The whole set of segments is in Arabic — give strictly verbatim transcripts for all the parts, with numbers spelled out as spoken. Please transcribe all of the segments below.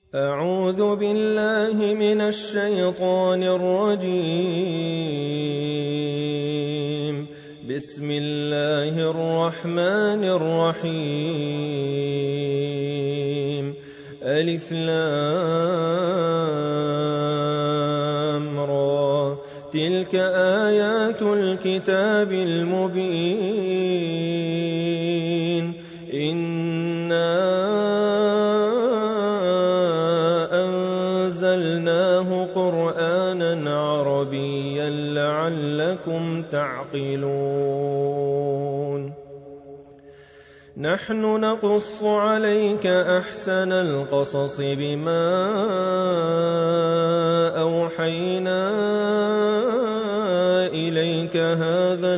أعوذ بالله من الشيطان الرجيم. بسم الله الرحمن الرحيم. ألف لام را، تلك آيات الكتاب المبين. إنا أنزلناه قرآنا عربيا لعلكم تعقلون. نحن نقص عليك أحسن القصص بما أوحينا إليك هذا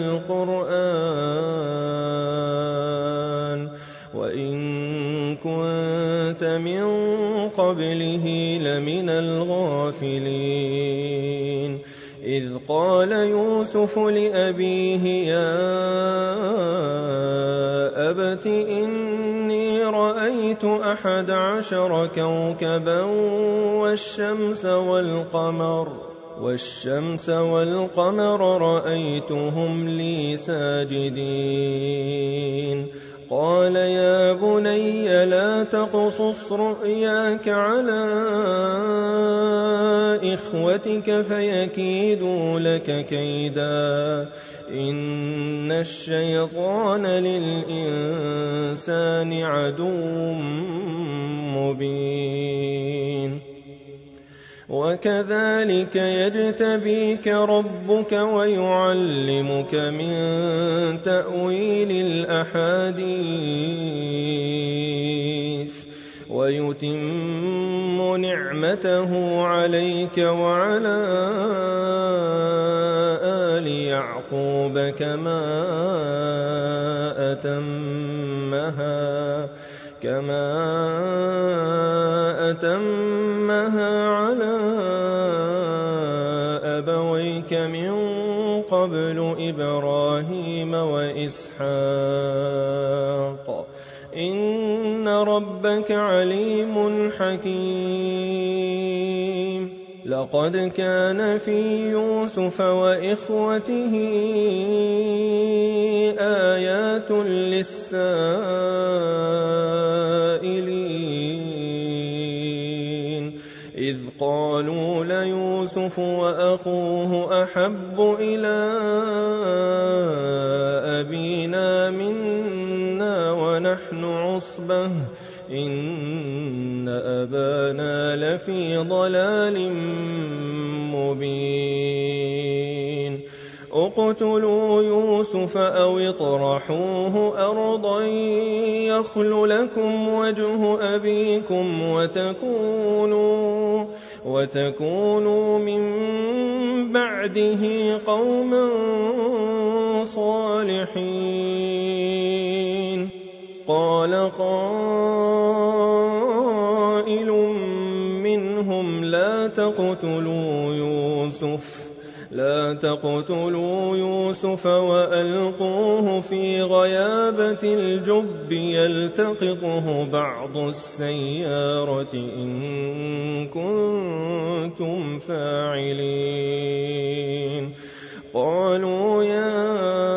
القرآن وإن كنت من قبله لمن الغافلين. إذ قال يوسف لأبيه يا أبت إني رأيت أحد عشر كوكبا والشمس والقمر والشمس والقمر رأيتهم لي ساجدين. قال يا بني لا تقصص رؤياك على إخوتك فيكيدوا لك كيدا إن الشيطان للإنسان عدو مبين. وكذلك يجتبيك ربك ويعلمك من تأويل الأحاديث ويتم نعمته عليك وعلى آل يعقوب كما أتمها كما أتمها على أبويك من قبل إبراهيم وإسحاق إن ربك عليم حكيم. لقد كان في يوسف وإخوته آيات للسائلين إذ قالوا ليوسف وأخوه أحب إلى أبينا منا ونحن عصبة إن أبانا لفي ضلال مبين. اقتلوا يوسف أو اطرحوه أرضا يخل لكم وجه أبيكم وتكونوا, وتكونوا من بعده قوما صالحين. قال قائل منهم لا تقتلوا يوسف لا تقتلوا يوسف وألقوه في غيابة الجب يلتقطه بعض السيارة إن كنتم فاعلين. قالوا يا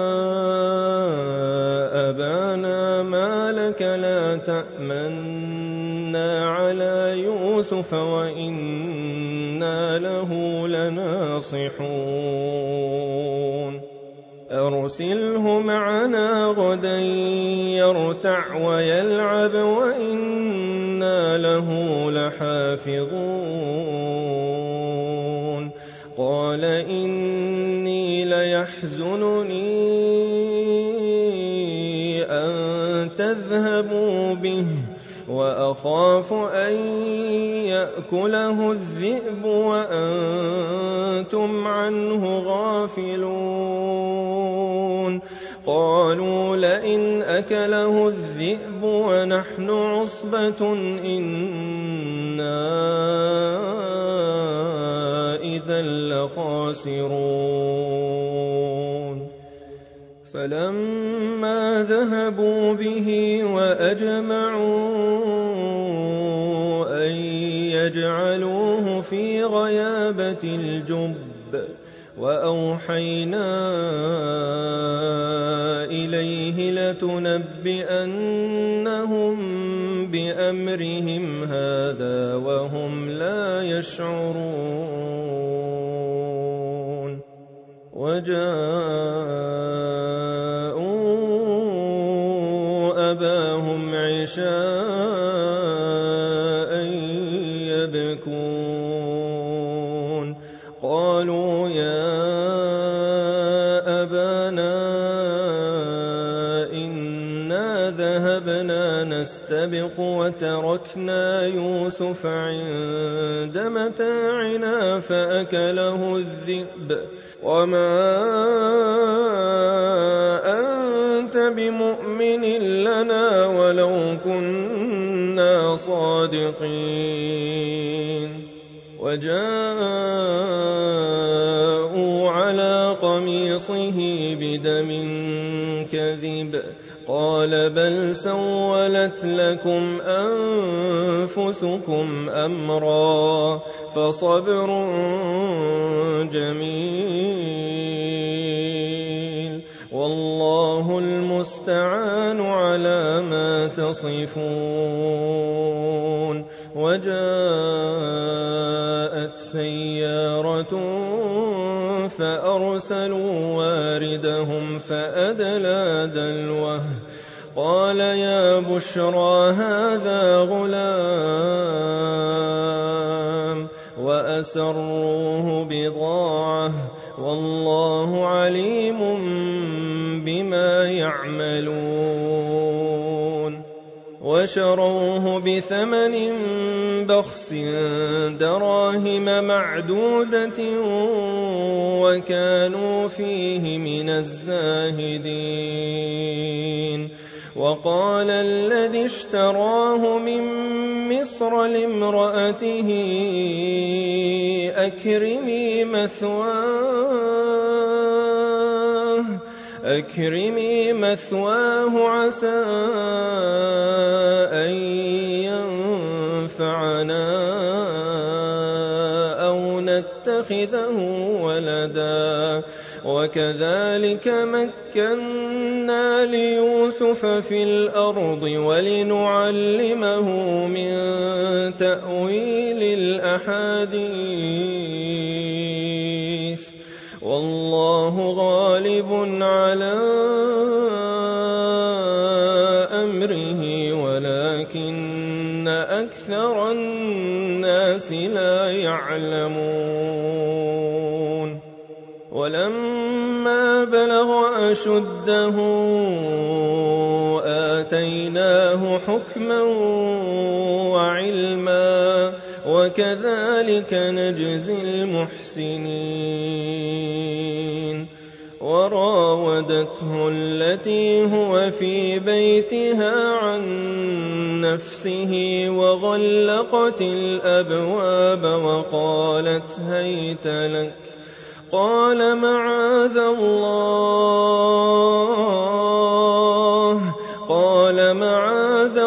أبانا ما لك لا تأمنا على يوسف وإنا له لناصحون. أرسله معنا غدا يرتع ويلعب وإنا له لحافظون. قال إني ليحزنني أن تذهبوا به وأخاف أن يأكله الذئب وأنتم عنه غافلون. قالوا لئن أكله الذئب ونحن عصبة إنا إذا لخاسرون. فلما ذهبوا به وأجمعوا أن فجعلوه في غيابة الجب وأوحينا إليه لتنبئنهم بأمرهم هذا وهم لا يشعرون وجاءوا أباهم عشاء يبكون قالوا يا أبانا إنا ذهبنا نستبق وتركنا يوسف عند متاعنا فأكله الذئب وما أنت بمؤمن لنا ولو كنا صادقين وجاءوا على قميصه بدم كذب قال بل سولت لكم أنفسكم أمرا فصبر جميل والله المستعان على ما تصفون وجاءت سيارة فأرسلوا واردهم فأدلى دلوه قال يا بشرى هذا غلام وأسروه بضاعة والله عليم بما يعملون وشروه بثمن بخس دراهم معدودة وكانوا فيه من الزاهدين وقال الذي اشتراه من مصر لامرأته أكرمي مثواه أكرمي مثواه عسى أن ينفعنا أو نتخذه ولدا وكذلك مكنا ليوسف في الأرض ولنعلمه من تأويل الأحاديث والله غالب على أمره ولكن أكثر الناس لا يعلمون ولما بلغ أشده آتيناه حكما وعلما وكذلك نجزي المحسنين وراودته التي هو في بيتها عن نفسه وغلقت الأبواب وقالت هيت لك قال معاذ الله قال معاذ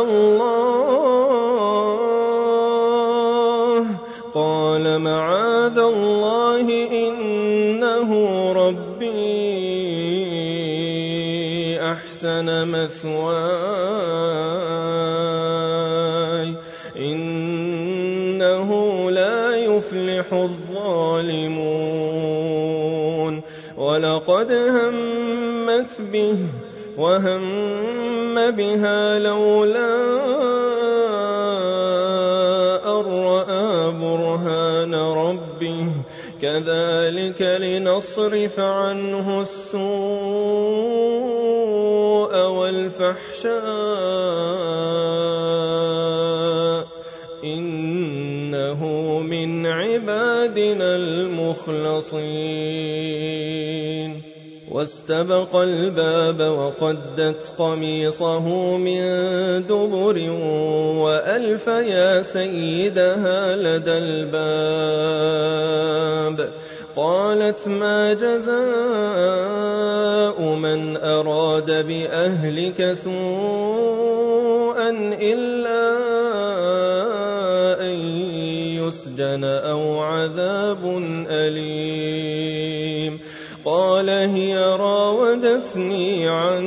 الله قال معاذ الله إنه ربي أحسن مثواي إنه لا يفلح الظالمون ولقد همت به وهم بها لولا أن رأى برهان ربه كذلك لنصرف عنه السوء والفحشاء إنه من عبادنا المخلصين واستبق الباب وقدت قميصه من دبر وألف يا سيدها لدى الباب قالت ما جزاء من أراد بأهلك سوءا إلا أن يسجن أو عذاب أليم. قال هي راودتني عن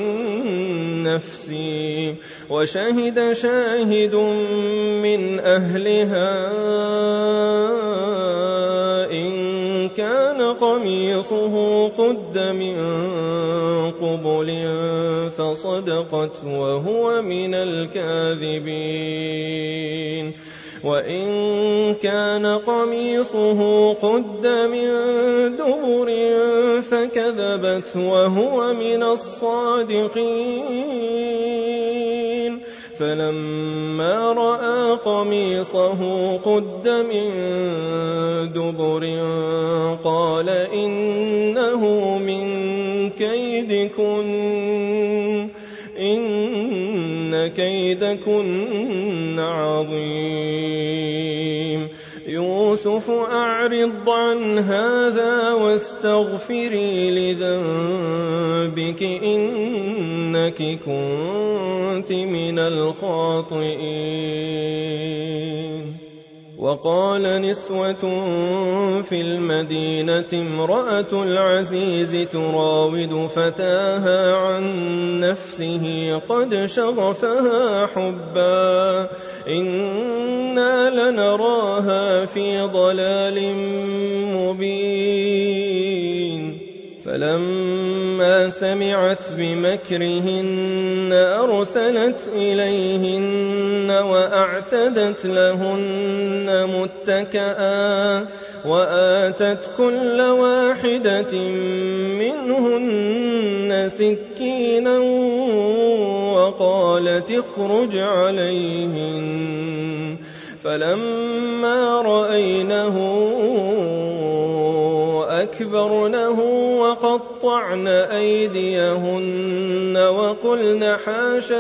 نفسي. وشهد شاهد من أهلها إن كان قميصه قد من قبل فصدقت وهو من الكاذبين. وإن كان قميصه قد من دبر فكذبت وهو من الصادقين. فلما رأى قميصه قد من دبر قال إنه من كيدكن إن كيدكن عظيم. يوسف أعرض عن هذا واستغفري لذنبك إنك كنت من الخاطئين. وقال نسوة في المدينة امرأة العزيز تراود فتاها عن نفسه قد شغفها حبا إنا لنراها في ضلال مبين. فلما سمعت بمكرهن أرسلت إليهن وأعتدت لهن متكئا وآتت كل واحدة منهن سكينا وقالت اخرج عليهن. فلما رأينه أكبرنه وقطعن أيديهن وقلن حاش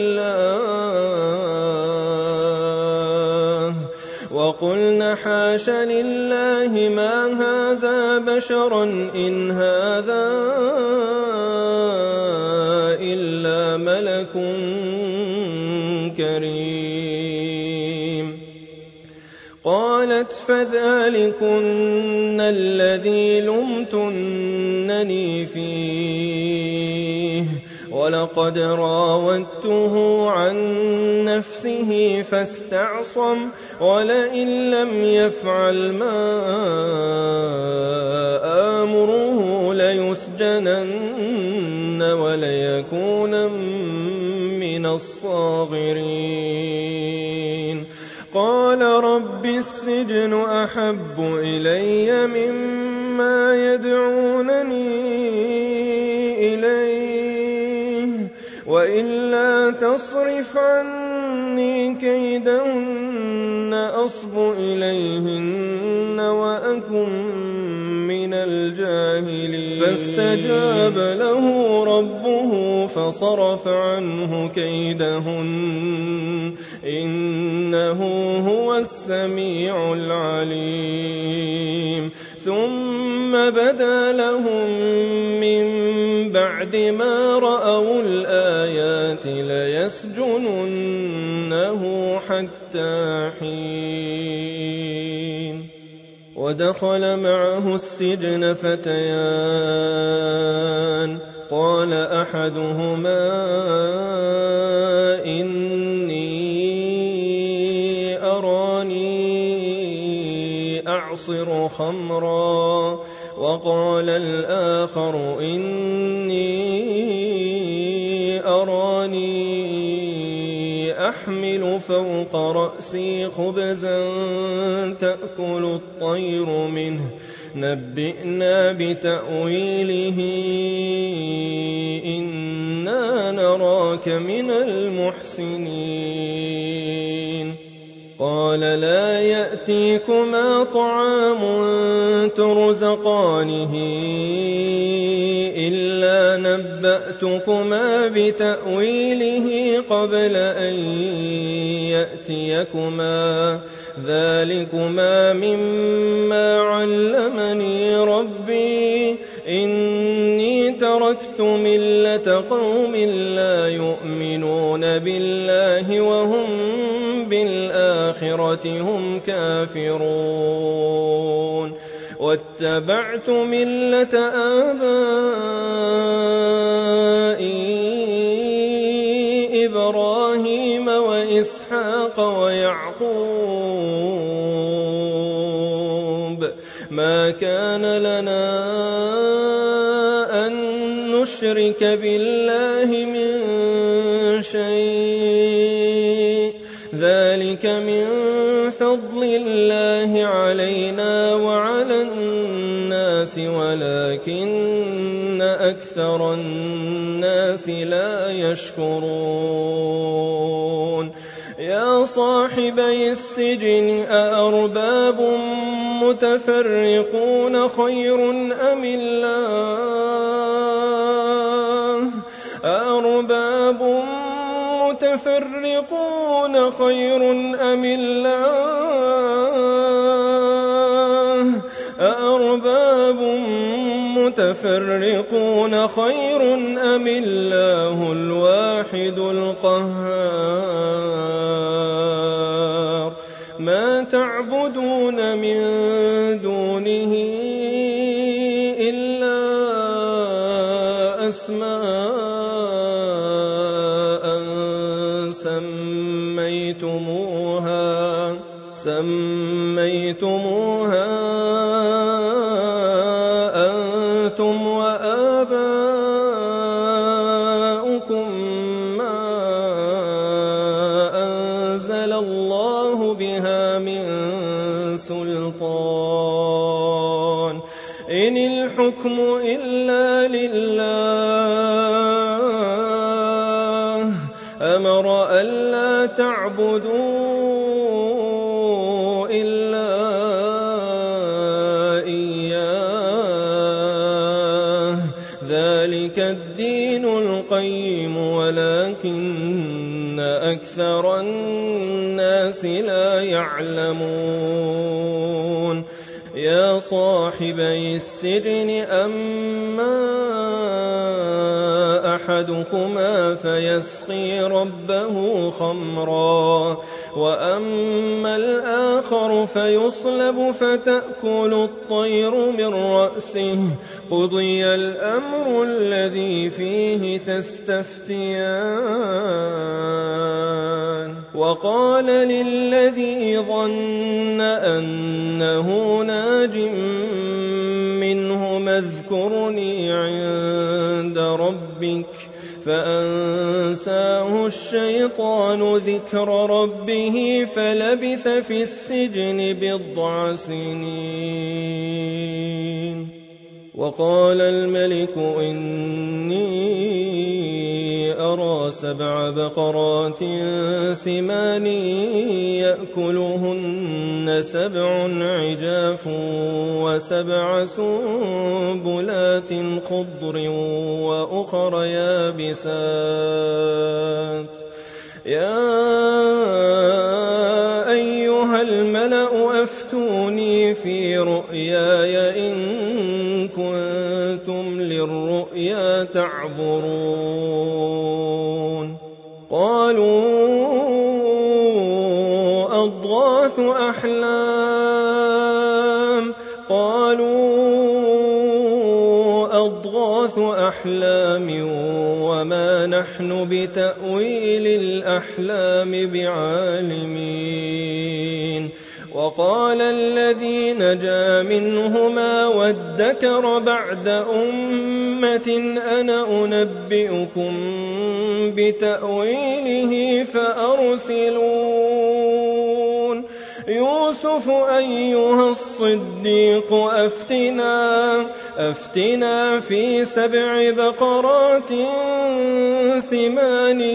لله وقلن حاش لله ما هذا بشرا إن هذا إلا ملك كريم. قالت فذلكن الذي لمتنني فيه ولقد راودته عن نفسه فاستعصم ولئن لم يفعل ما آمره ليسجنن وليكون من الصاغرين. قال رب السجن أحب إلي مما يدعونني إليه وإلا تصرف عني كيدهن أصب إليهن وأكن من الجاهلين. فاستجاب له ربه فصرف عنه كيدهن إنه هو السميع العليم. ثم بدا لهم من بعد ما رأوا الآيات ليسجننه حتى حين. ودخل معه السجن فتيان قال أحدهما إني أراني أعصر خمرا وقال الآخر إني أراني أحمل فوق رأسي خبزا تأكل الطير منه نبئنا بتأويله إنا نراك من المحسنين. قال لا يأتيكما طعام ترزقانه إلا نبأتكما بتأويله قبل أن يأتيكما ذلكما مما علمني ربي إني تركت ملة قوم لا يؤمنون بالله وهم وبالآخرة هم كافرون واتبعت ملة آبائي إبراهيم وإسحاق ويعقوب ما كان لنا أن نشرك بالله من شيء ذلك من فضل الله علينا وعلى الناس ولكن أكثر الناس لا يشكرون يا صاحبي السجن أأرباب متفرقون خير أم الله أأرباب متفرقون خير أم الله أأرباب متفرقون خير أم الله الواحد القهار ما تعبدون من دونه إلا أسماء سميتموها سميتموها أنتم وآباؤكم ما أنزل الله بها من سلطان إن الحكم إلا لله أمر ألا تعبدوا إلا إياه ذلك الدين القيم ولكن أكثر الناس لا يعلمون يا صاحبي السجن أما أحدكما فيسقي ربه خمرا وأما الآخر فيصلب فتأكل الطير من رأسه قضي الأمر الذي فيه تستفتيان وقال للذي ظن أنه ناج منهما اذكرني عند ربك فأنساه الشيطان ذكر ربه فلبث في السجن بضع سنين وقال الملك إني أرى سبع بقرات سمان يأكلهن سبع عجاف وسبع سنبلات خضر وأخر يابسات يا أيها الملأ أفتوني في رؤياي إن كنتم للرؤيا تعبرون قالوا أضغاث أحلام قالوا أضغاث أحلام وما نحن بتأويل الأحلام بعالمين وقال الذي نجا منهما وادكر بعد أمة أنا أنبئكم بتأويله فأرسلون يوسف أيها الصديق أفتنا أفتنا في سبع بقرات سمان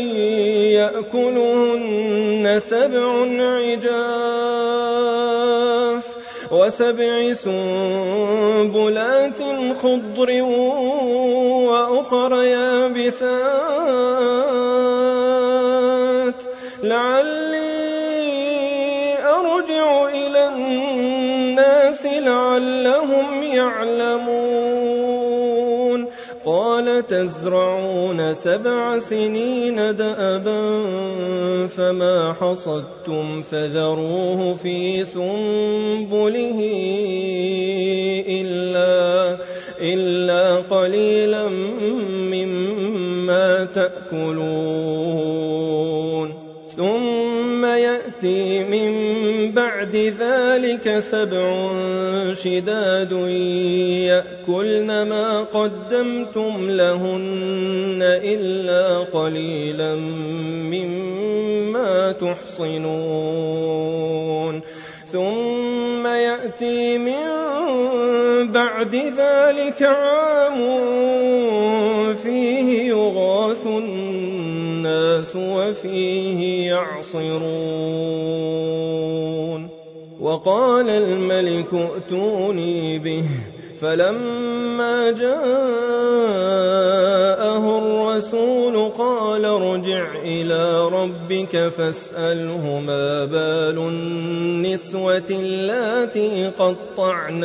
يأكلهن سبع عجاف وسبع سنبلات خضر وأخر يابسات لعلي أرجع إلى الناس لعلهم يعلمون قال تزرعون سبع سنين دأبا فما حصدتم فذروه في سنبله إلا, إلا قليلا مما تأكلون ثم يأتي من بعد ذلك سبع شداد يأكلن ما قدمتم لهن إلا قليلا مما تحصنون ثم يأتي من بعد ذلك عام فيه يغاث الناس وفيه يعصرون وقال الملك ائتوني به فلما جاءه الرسول قال ارجع إلى ربك فاسأله ما بال النسوة اللاتي قطعن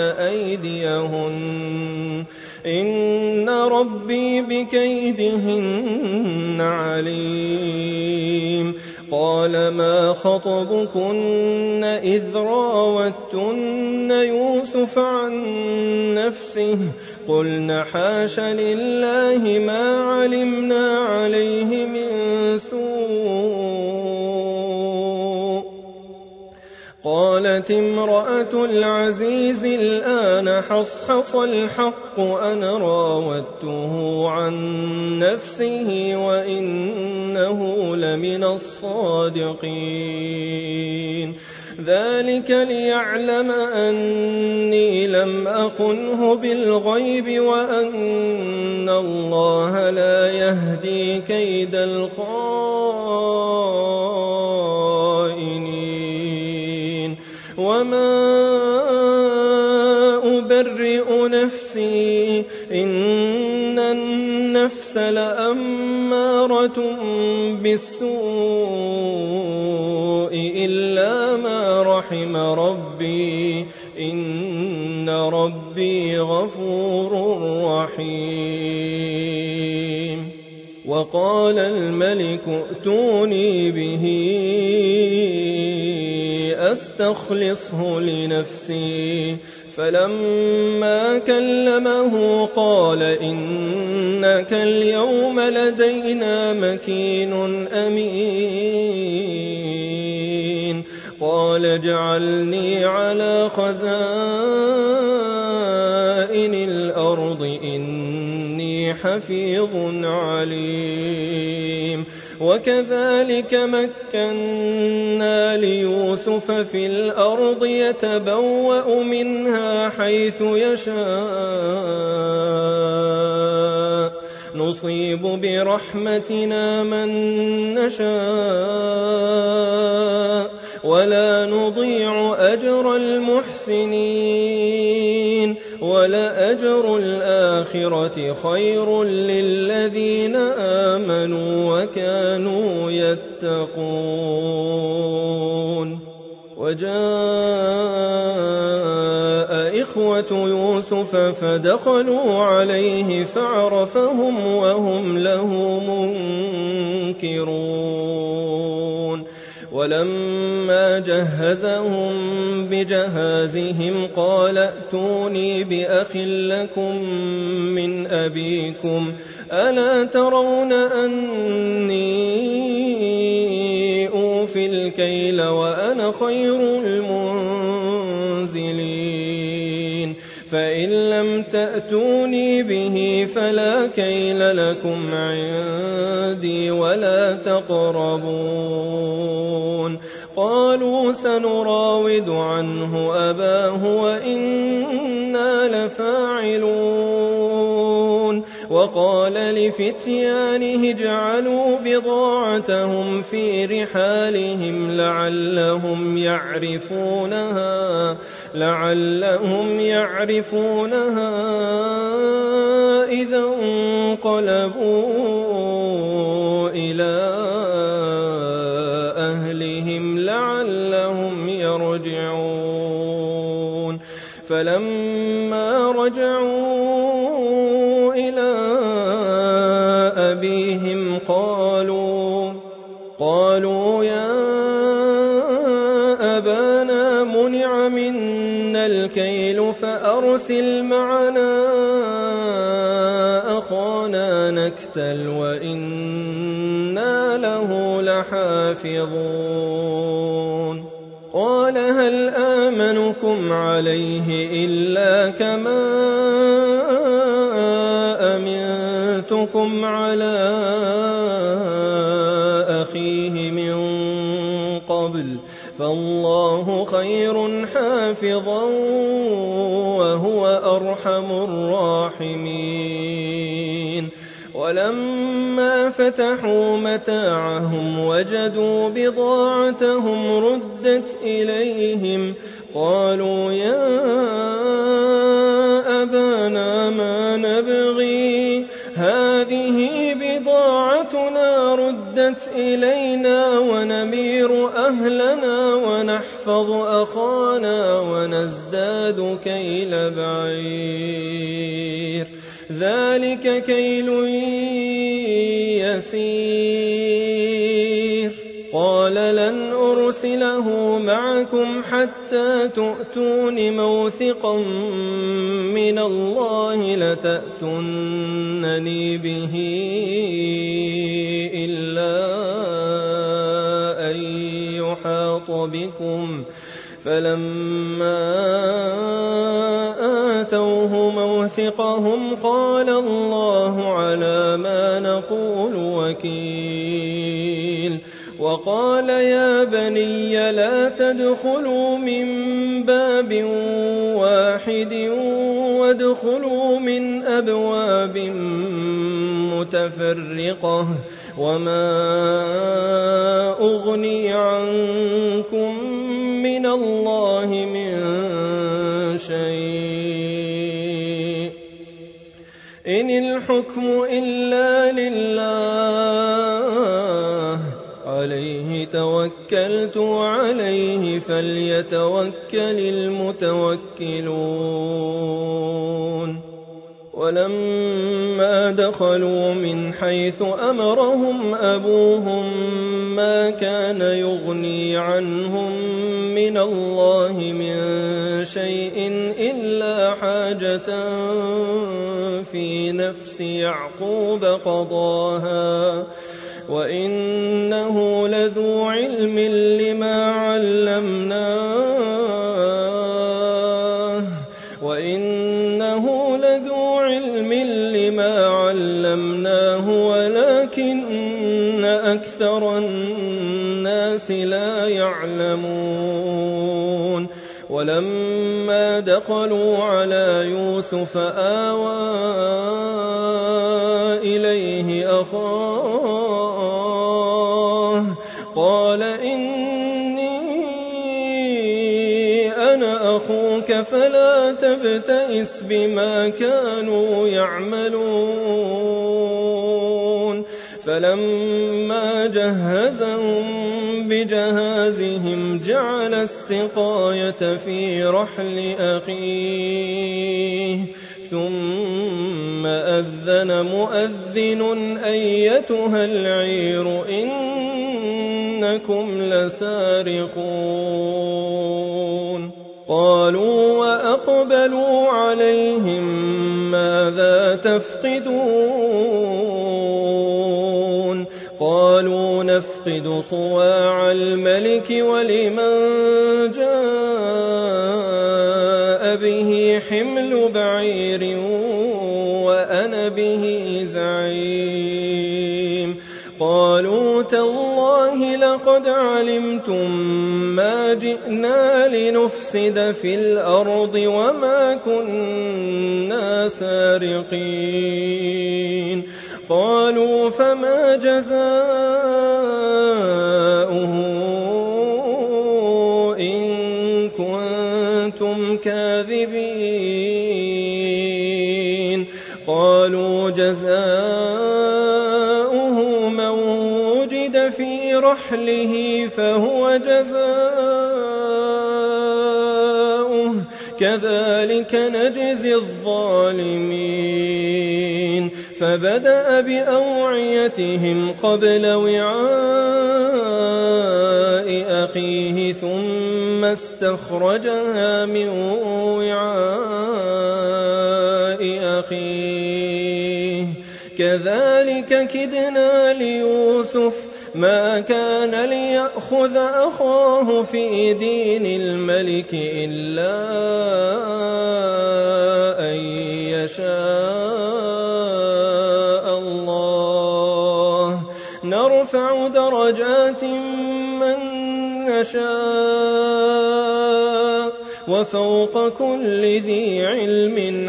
أيديهن إن ربي بكيدهن عليم قال ما خطبكن إذ راوتن يوسف عن نفسه قلن حاش لله ما علمنا عليه من سوء قالت امرأة العزيز الآن حصحص الحق أنا راودته عن نفسه وإنه لمن الصادقين ذلك ليعلم أني لم أخنه بالغيب وأن الله لا يهدي كيد الخائنين وما أبرئ نفسي إن النفس لأمارة بالسوء إلا ما رحم ربي إن ربي غفور رحيم وقال الملك ائتوني به أستخلصه لنفسي فلما كلمه قال إنك اليوم لدينا مكين أمين قال اجعلني على خزائن الأرض إني حفيظ عليم وكذلك مكنا ليوسف في الأرض يتبوأ منها حيث يشاء نصيب برحمتنا من نشاء ولا نضيع أجر المحسنين ولأجر الآخرة خير للذين آمنوا وكانوا يتقون وجاء إخوة يوسف فدخلوا عليه فعرفهم وهم له منكرون ولما جهزهم بجهازهم قال ائتوني بأخ لكم من أبيكم ألا ترون أني أوفي الكيل وأنا خير المنزلين فإن لم تأتوني به فلا كيل لكم عندي ولا تقربون قالوا سنراود عنه أباه وإنا لفاعلون وقال لفتيانه اجعلوا بضاعتهم في رحالهم لعلهم يعرفونها لعلهم يعرفونها إذا انقلبوا إلى أهلهم لعلهم يرجعون فلما رجعوا إلى أبيهم قالوا قالوا يا أبانا منع منا الكيل فأرسل معنا أخانا نكتل وإنا له لحافظون قال هل آمنكم عليه إلا كما أمنتكم على أخيه من قبل فالله خير حافظا وهو أرحم الراحمين ولما فتحوا متاعهم وجدوا بضاعتهم ردت إليهم قالوا يا أبانا ما نبغي هذه بضاعتنا ردت إلينا ونمير أهلنا ونحفظ أخانا ونزداد كيل بعير ذلك كيل يسير قال لن أرسله معكم حتى تؤتون موثقا من الله لتأتونني به إلا أن يحاط بكم فلما آتوه موثقهم قال الله على ما نقول وكيل وقال يا بني لا تدخلوا من باب واحد وادخلوا من أبواب متفرقة وما أغني عنكم من الله من شيء إن الحكم إلا لله عليه توكلت وعليه فليتوكل المتوكلون ولما دخلوا من حيث أمرهم أبوهم ما كان يغني عنهم من الله من شيء إلا حاجة في نفس يعقوب قضاها وإنه لذو علم لما علمناه وإنه لذو علم لما علمناه ولكن أكثر الناس لا يعلمون ولما دخلوا على يوسف آوى إليه أخاه قال إني أنا أخوك فلا تبتئس بما كانوا يعملون فلما جهزهم بجهازهم جعل السقاية في رحل أخيه ثم أذن مؤذن أيتها العير إنكم لسارقون قالوا وأقبلوا عليهم ماذا تفقدون قالوا نفقد صواع الملك ولمن جاء به حمل بعير وأنا به زعيم قالوا تالله لقد علمتم ما جئنا لنفسد في الأرض وما كنا سارقين قالوا فما جزاؤه إن كنتم كاذبين قالوا جزاؤه من وجد في رحله فهو جزاؤه كذلك نجزي الظالمين فبدأ بأوعيتهم قبل وعاء أخيه ثم استخرجها من وعاء أخيه كذلك كدنا ليوسف ما كان ليأخذ أخاه في دين الملك إلا أن يشاء الله نرفع درجات من نشاء وفوق كل ذي علم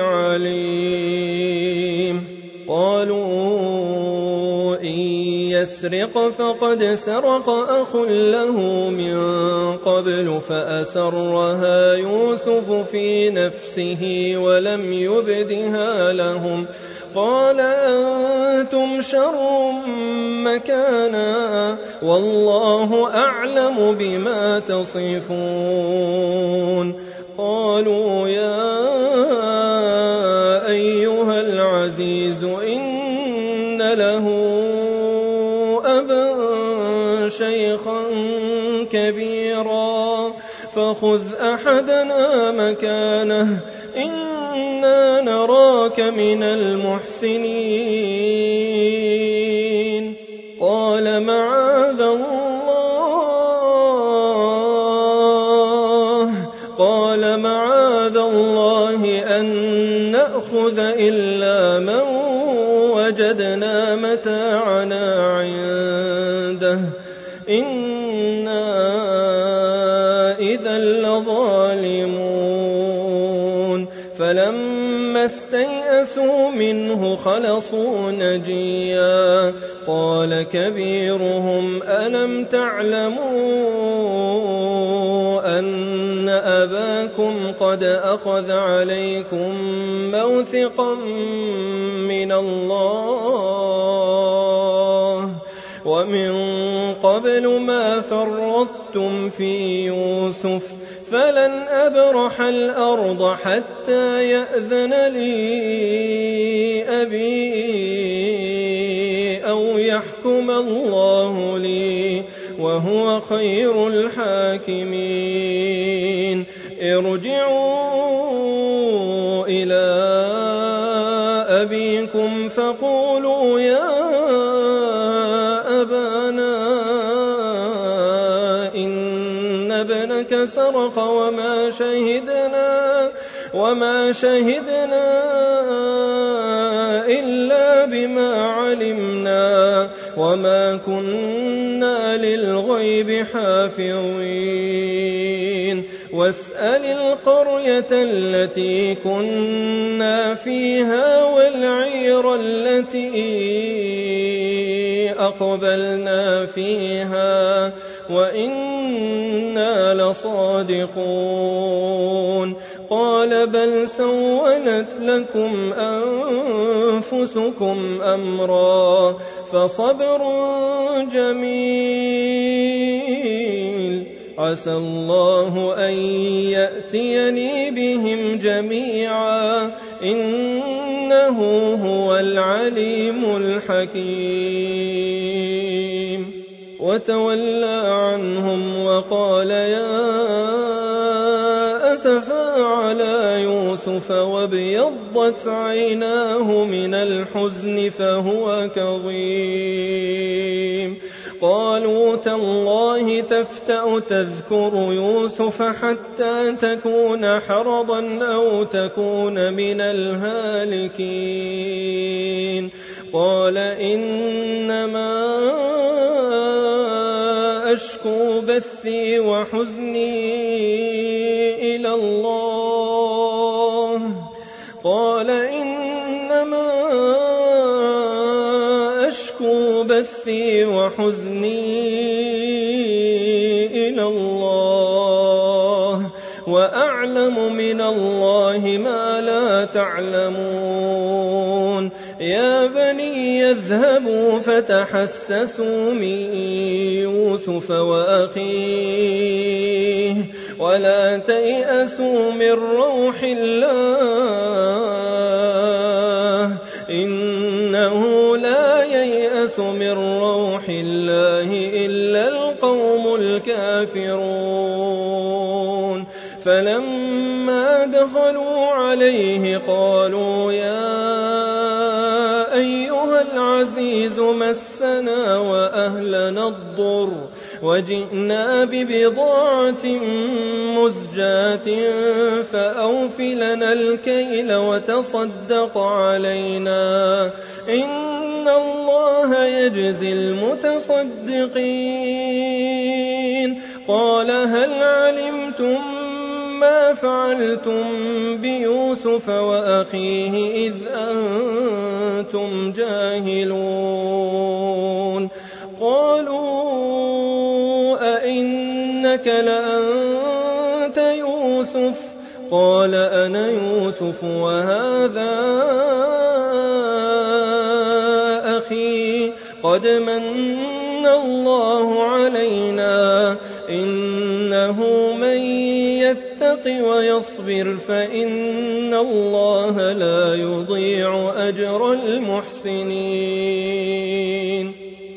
عليم قالوا إن يسرق فقد سرق أخ له من قبل فأسرها يوسف في نفسه ولم يبدها لهم قال أنتم شر مكانا والله أعلم بما تصفون قالوا يا أيها العزيز إن له أبا شيخا كبيرا فخذ أحدنا مكانه إنا نراك من المحسنين قال معاذ الله قال معاذ الله أن نأخذ إلا من وجدنا متاعنا عنده إنا إذا لظالمون فلما استيئسوا منه خلصوا نجيا قال كبيرهم ألم تعلموا أن أباكم قد أخذ عليكم موثقا من الله ومن قبل ما فرطتم في يوسف فلن أبرح الأرض حتى يأذن لي أبي أو يحكم الله لي وهو خير الحاكمين ارجعوا إلى أبيكم فقولوا يا أبانا إن ابنك سرق وما شهدنا وما شهدنا إلا بما علمنا وما كنا للغيب حافظين واسأل القرية التي كنا فيها والعير التي أقبلنا فيها وإنا لصادقون قال بل سولت لكم أنفسكم أمرا فصبر جميل عسى الله أن يأتيني بهم جميعا إنه هو العليم الحكيم وتولى عنهم وقال يا أسفا على يوسف وابيضت عيناه من الحزن فهو كظيم قالوا تالله تفتأ تذكر يوسف حتى تكون حرضا أو تكون من الهالكين قال إنما أشكو بثي وحزني إلى الله قال إنما أشكو بثي وحزني إلى الله وأعلم من الله ما لا تعلمون يا بني يذهبوا فتحسسوا من يوسف وأخيه ولا تيأسوا من روح الله إنه لا ييأس من روح الله إلا القوم الكافرون فلما دخلوا عليه قالوا يا أيها العزيز مسنا وأهلنا الضر وجئنا ببضاعة مزجاة فأوف لنا الكيل وتصدق علينا إن الله يجزي المتصدقين قال هل علمتم ما فعلتم بيوسف وأخيه إذ أنتم جاهلون قالوا أئنك لأنت يوسف قال أنا يوسف وهذا أخي قد من الله علينا إنه من يتق ويصبر فإن الله لا يضيع أجر المحسنين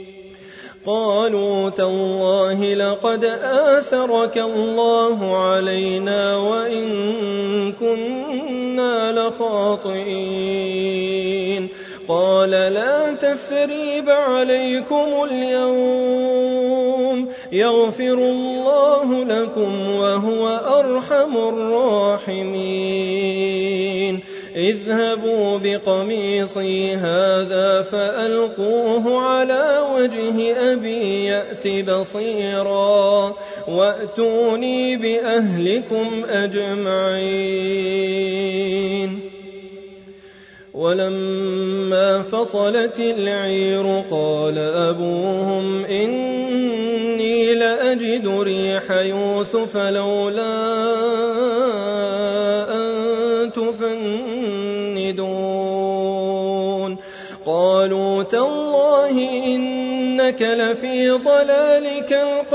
قالوا تالله لقد آثرك الله علينا وإن كنا لخاطئين قال لا تثريب عليكم اليوم يغفر الله لكم وهو أرحم الراحمين اذهبوا بقميصي هذا فألقوه على وجه أبي يأت بصيرا وأتوني بأهلكم أجمعين ولما فصلت العير قال أبوهم إني لأجد ريح يوسف لولا أن تفندون قالوا تالله إنك لفي ضلالك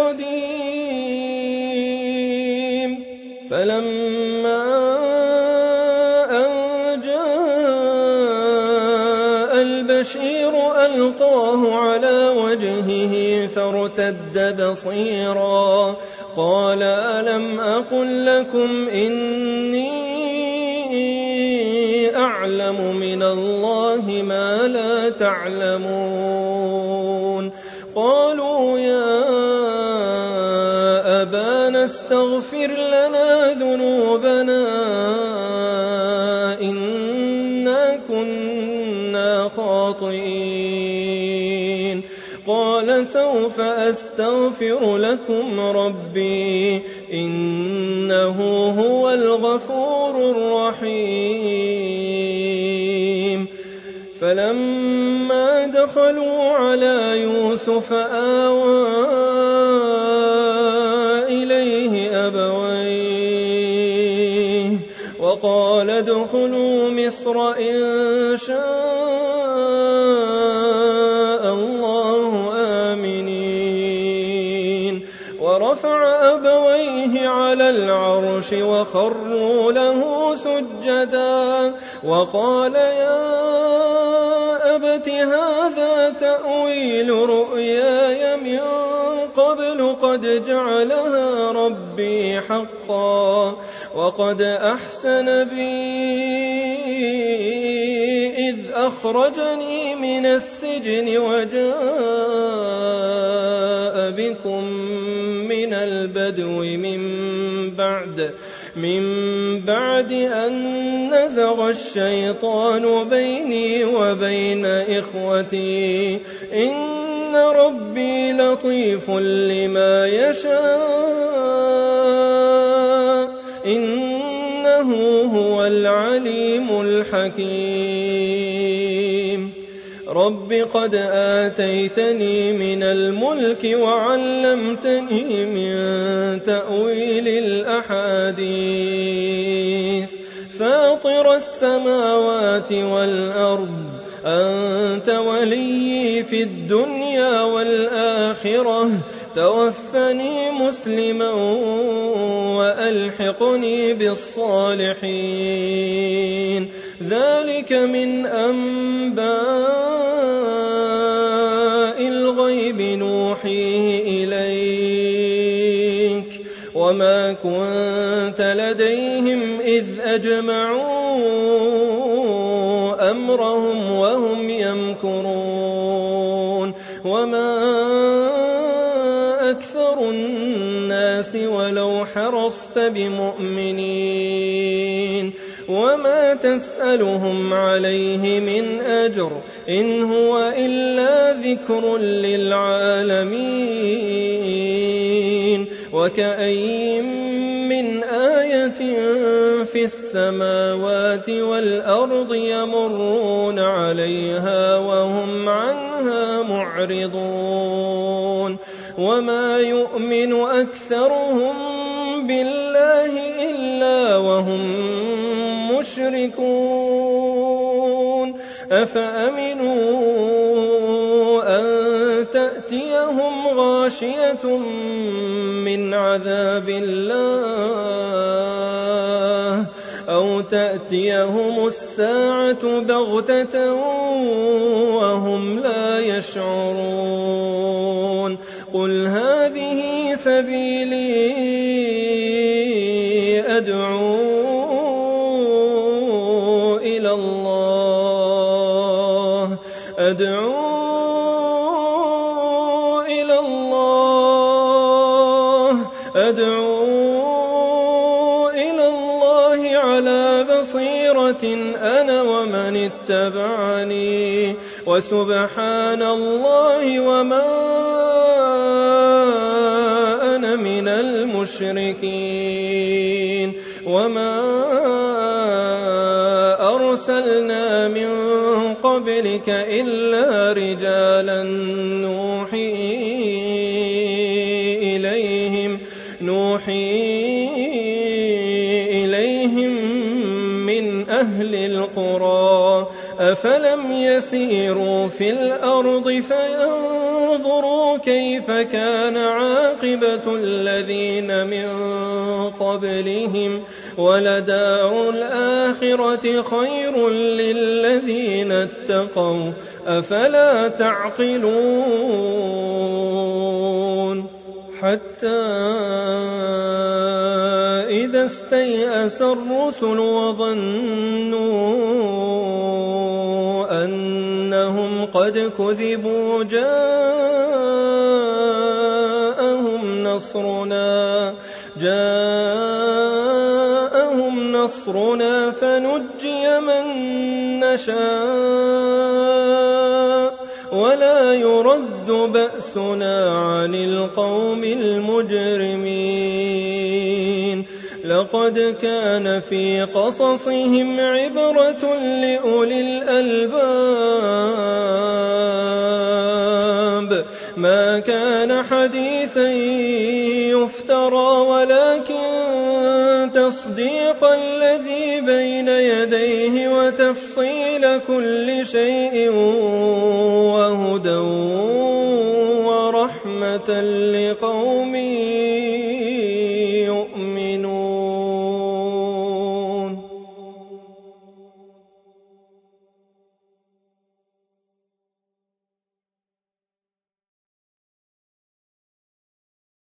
القديم فلما البشير ألقاه على وجهه فارتد بصيرا قال ألم أقل لكم إني أعلم من الله ما لا تعلمون قالوا يا أبانا استغفر لنا ذنوبنا إنا كنا خاطئين قال سوف أستغفر لكم ربي إنه هو الغفور الرحيم فلما دخلوا على يوسف آوى إليه أبويه وقال ادخلوا مصر إن شاء الله آمنين ورفع أبويه على العرش وخروا له سجدا وقال يا أبت هذا تأويل رؤياي من قبل قد جعلها ربي حقا وقد أحسن بي إذ أخرجني من السجن وجاء بكم من البدو من بعد من بعد أن نزغ الشيطان بيني وبين إخوتي إن ربي لطيف لما يشاء إنه هو العليم الحكيم رب قد آتيتني من الملك وعلمتني من تأويل الأحاديث فاطر السماوات والأرض أنت ولي في الدنيا والآخرة توفني مسلما ألحقني بالصالحين ذلك من أنباء الغيب نوحيه إليك وما كنت لديهم إذ أجمعوا أمرهم وهم يمكرون وما أكثر الناس ولو حرصت بمؤمنين وما تسألهم عليه من أجر إن هو إلا ذكر للعالمين وكأين من آية في السماوات والأرض يمرون عليها وهم عنها معرضون وما يؤمن أكثرهم بالله إلا وهم مشركون أفأمنوا أن تأتيهم غاشية من عذاب الله أو تأتيهم الساعة بغتة وهم لا يشعرون قل هذه سبيلي أدعو إلى الله أدعو إلى الله أدعو إلى الله على بصيرة أنا ومن اتبعني وسبحان الله وما أنا من المشركين وما أرسلنا من قبلك إلا رجالا نوحي إليهم نوحي إليهم من أهل القرى أفلم يسيروا في الأرض فينظروا كيف كان عاقبة الذين من قبلهم ولدار الآخرة خير للذين اتقوا أفلا تعقلون حتى إذا استيأس الرسل وظنوا أنهم قد كذبوا جاءهم نصرنا جاءهم نصرنا فنجي من نشاء ولا يرد بأسنا عن القوم المجرمين لقد كان في قصصهم عبرة لأولي الألباب ما كان حديثا يفترى ولكن تصديق الذي بين يديه وتفصيل كل شيء وهدى ورحمة لقوم